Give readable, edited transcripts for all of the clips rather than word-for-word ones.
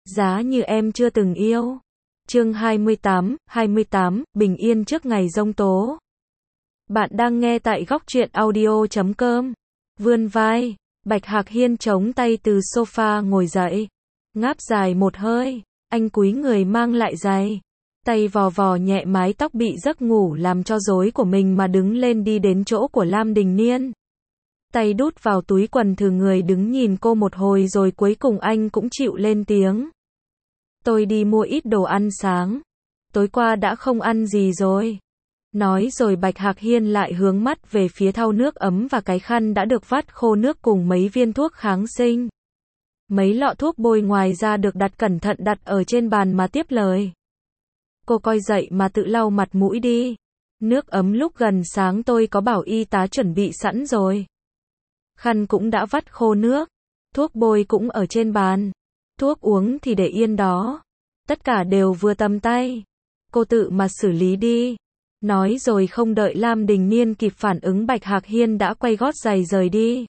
Giá như em chưa từng yêu. Chương 28, bình yên trước ngày giông tố. Bạn đang nghe tại góc truyện audio.com. Vươn vai, Bạch Hạc Hiên chống tay từ sofa ngồi dậy. Ngáp dài một hơi, anh cúi người mang lại giày. Tay vò vò nhẹ mái tóc bị giấc ngủ làm cho rối của mình mà đứng lên đi đến chỗ của Lam Đình Niên. Tay đút vào túi quần thử người đứng nhìn cô một hồi rồi cuối cùng anh cũng chịu lên tiếng. Tôi đi mua ít đồ ăn sáng. Tối qua đã không ăn gì rồi. Nói rồi Bạch Hạc Hiên lại hướng mắt về phía thau nước ấm và cái khăn đã được vắt khô nước cùng mấy viên thuốc kháng sinh. Mấy lọ thuốc bôi ngoài ra được cẩn thận đặt ở trên bàn mà tiếp lời. Cô coi dậy mà tự lau mặt mũi đi. Nước ấm lúc gần sáng tôi có bảo y tá chuẩn bị sẵn rồi. Khăn cũng đã vắt khô nước. Thuốc bôi cũng ở trên bàn. Thuốc uống thì để yên đó. Tất cả đều vừa tầm tay. Cô tự mà xử lý đi. Nói rồi không đợi Lam Đình Niên kịp phản ứng Bạch Hạc Hiên đã quay gót giày rời đi.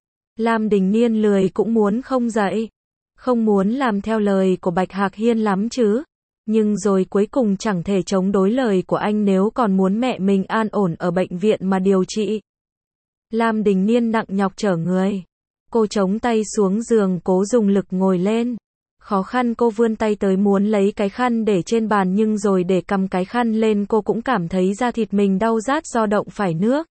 Lam Đình Niên lười cũng muốn không dậy. Không muốn làm theo lời của Bạch Hạc Hiên lắm chứ. Nhưng rồi cuối cùng chẳng thể chống đối lời của anh nếu còn muốn mẹ mình an ổn ở bệnh viện mà điều trị. Lam Đình Niên nặng nhọc chở người. Cô chống tay xuống giường cố dùng lực ngồi lên. Khó khăn cô vươn tay tới muốn lấy cái khăn để trên bàn nhưng rồi để cầm cái khăn lên cô cũng cảm thấy da thịt mình đau rát do động phải nước.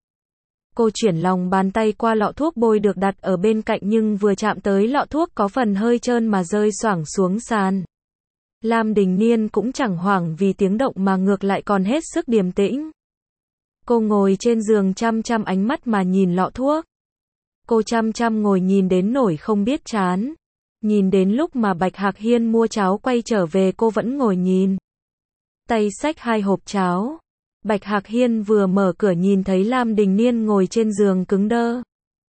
Cô chuyển lòng bàn tay qua lọ thuốc bôi được đặt ở bên cạnh nhưng vừa chạm tới lọ thuốc có phần hơi trơn mà rơi xoảng xuống sàn. Lam Đình Niên cũng chẳng hoảng vì tiếng động mà ngược lại còn hết sức điềm tĩnh. Cô ngồi trên giường chăm chăm ánh mắt mà nhìn lọ thuốc. Cô chăm chăm ngồi nhìn đến nỗi không biết chán. Nhìn đến lúc mà Bạch Hạc Hiên mua cháo quay trở về cô vẫn ngồi nhìn. Tay xách 2 hộp cháo. Bạch Hạc Hiên vừa mở cửa nhìn thấy Lam Đình Niên ngồi trên giường cứng đơ.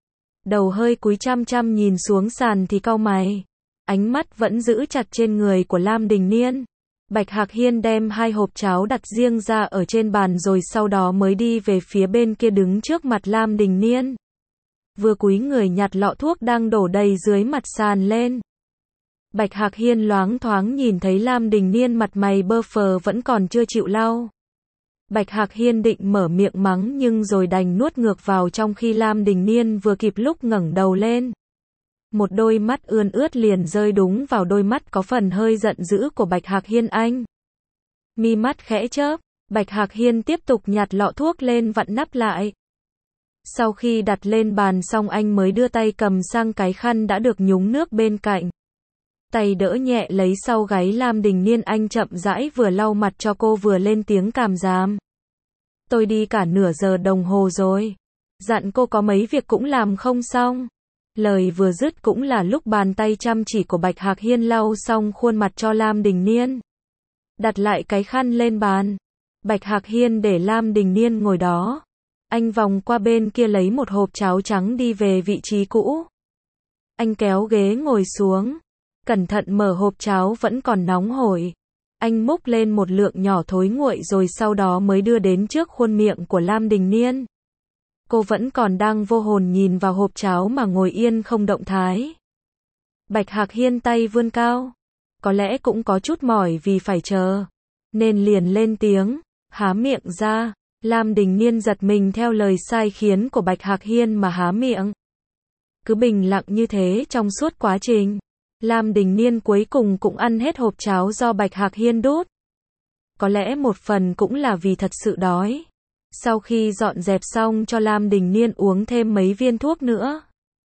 Đầu hơi cúi chăm chăm nhìn xuống sàn thì cau mày. Ánh mắt vẫn giữ chặt trên người của Lam Đình Niên. Bạch Hạc Hiên đem 2 hộp cháo đặt riêng ra ở trên bàn rồi sau đó mới đi về phía bên kia đứng trước mặt Lam Đình Niên. Vừa cúi người nhặt lọ thuốc đang đổ đầy dưới mặt sàn lên. Bạch Hạc Hiên loáng thoáng nhìn thấy Lam Đình Niên mặt mày bơ phờ vẫn còn chưa chịu lau. Bạch Hạc Hiên định mở miệng mắng nhưng rồi đành nuốt ngược vào trong khi Lam Đình Niên vừa kịp lúc ngẩng đầu lên. Một đôi mắt ươn ướt liền rơi đúng vào đôi mắt có phần hơi giận dữ của Bạch Hạc Hiên anh. Mi mắt khẽ chớp, Bạch Hạc Hiên tiếp tục nhặt lọ thuốc lên vặn nắp lại. Sau khi đặt lên bàn xong anh mới đưa tay cầm sang cái khăn đã được nhúng nước bên cạnh. Tay đỡ nhẹ lấy sau gáy Lam Đình Niên anh chậm rãi vừa lau mặt cho cô vừa lên tiếng cảm giảm. Tôi đi cả nửa giờ đồng hồ rồi. Dặn cô có mấy việc cũng làm không xong. Lời vừa dứt cũng là lúc bàn tay chăm chỉ của Bạch Hạc Hiên lau xong khuôn mặt cho Lam Đình Niên. Đặt lại cái khăn lên bàn. Bạch Hạc Hiên để Lam Đình Niên ngồi đó. Anh vòng qua bên kia lấy một hộp cháo trắng đi về vị trí cũ. Anh kéo ghế ngồi xuống. Cẩn thận mở hộp cháo vẫn còn nóng hổi. Anh múc lên một lượng nhỏ thối nguội rồi sau đó mới đưa đến trước khuôn miệng của Lam Đình Niên. Cô vẫn còn đang vô hồn nhìn vào hộp cháo mà ngồi yên không động thái. Bạch Hạc Hiên tay vươn cao. Có lẽ cũng có chút mỏi vì phải chờ. Nên liền lên tiếng, há miệng ra. Lam Đình Niên giật mình theo lời sai khiến của Bạch Hạc Hiên mà há miệng. Cứ bình lặng như thế trong suốt quá trình. Lam Đình Niên cuối cùng cũng ăn hết hộp cháo do Bạch Hạc Hiên đút. Có lẽ một phần cũng là vì thật sự đói. Sau khi dọn dẹp xong cho Lam Đình Niên uống thêm mấy viên thuốc nữa.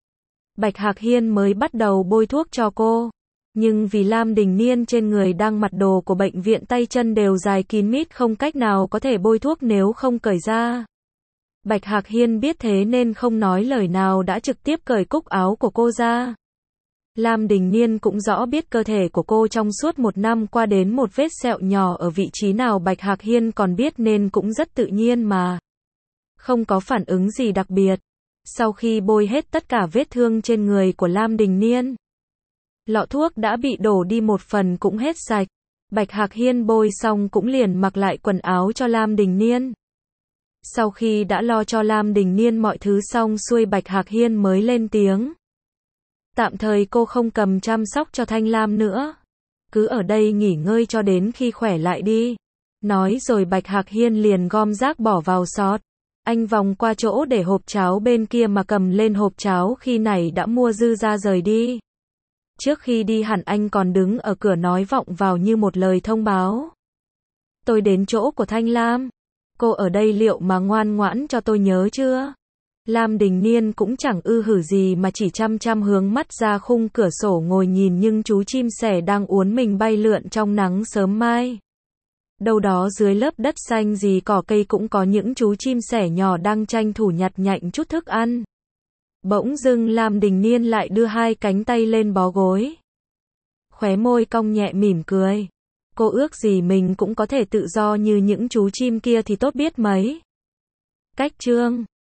Bạch Hạc Hiên mới bắt đầu bôi thuốc cho cô. Nhưng vì Lam Đình Niên trên người đang mặc đồ của bệnh viện tay chân đều dài kín mít không cách nào có thể bôi thuốc nếu không cởi ra. Bạch Hạc Hiên biết thế nên không nói lời nào đã trực tiếp cởi cúc áo của cô ra. Lam Đình Niên cũng rõ biết cơ thể của cô trong suốt 1 năm qua đến một vết sẹo nhỏ ở vị trí nào Bạch Hạc Hiên còn biết nên cũng rất tự nhiên mà. Không có phản ứng gì đặc biệt. Sau khi bôi hết tất cả vết thương trên người của Lam Đình Niên. Lọ thuốc đã bị đổ đi một phần cũng hết sạch. Bạch Hạc Hiên bôi xong cũng liền mặc lại quần áo cho Lam Đình Niên. Sau khi đã lo cho Lam Đình Niên mọi thứ xong xuôi Bạch Hạc Hiên mới lên tiếng. Tạm thời cô không cầm chăm sóc cho Thanh Lam nữa. Cứ ở đây nghỉ ngơi cho đến khi khỏe lại đi. Nói rồi Bạch Hạc Hiên liền gom rác bỏ vào xót. Anh vòng qua chỗ để hộp cháo bên kia mà cầm lên hộp cháo khi nãy đã mua dư ra rời đi. Trước khi đi hẳn anh còn đứng ở cửa nói vọng vào như một lời thông báo. Tôi đến chỗ của Thanh Lam. Cô ở đây liệu mà ngoan ngoãn cho tôi nhớ chưa? Lam Đình Niên cũng chẳng ư hử gì mà chỉ chăm chăm hướng mắt ra khung cửa sổ ngồi nhìn những chú chim sẻ đang uốn mình bay lượn trong nắng sớm mai. Đâu đó dưới lớp đất xanh gì cỏ cây cũng có những chú chim sẻ nhỏ đang tranh thủ nhặt nhạnh chút thức ăn. Bỗng dưng Lam Đình Niên lại đưa hai cánh tay lên bó gối. Khóe môi cong nhẹ mỉm cười. Cô ước gì mình cũng có thể tự do như những chú chim kia thì tốt biết mấy. Cách chương